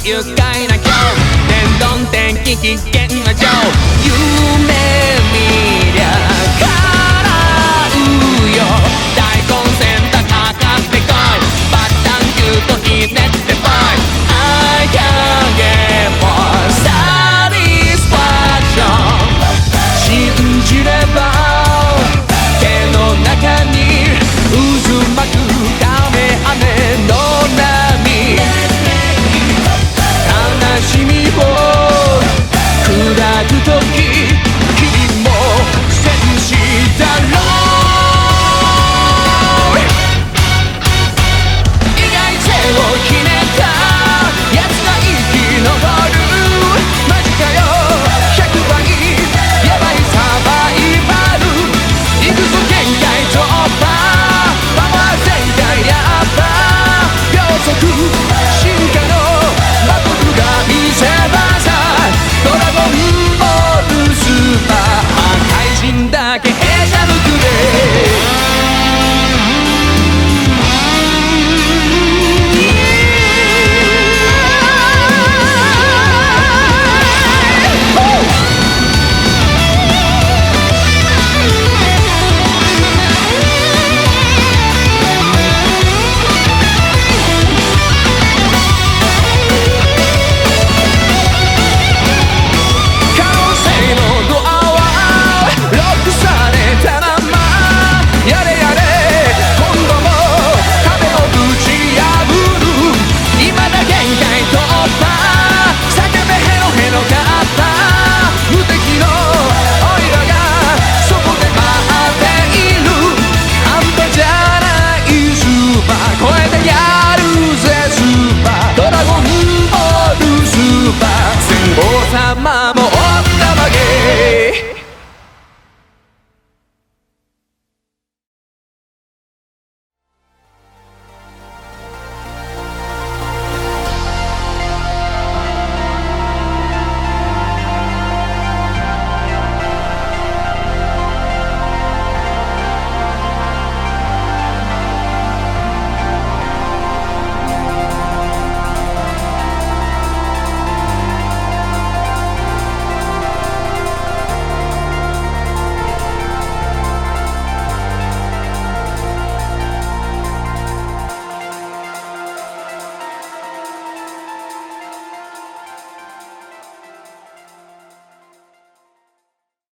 愉快な今日天丼天気危険な情夢見りゃ叶うよ大根選択かかってこいバッタンキューとひねってぽい I can get more satisfaction 信じれば手の中に渦巻くカメハメの波悲しみを砕くとき君も戦士だろう意外性をひねったやつが生き残るマジかよ100倍やばいサバイバル行くぞ限界突破パワー全開やった秒速進化のバトルが見せ場さドラゴンボールスーパー破壊人だけへしゃぶくれ王様も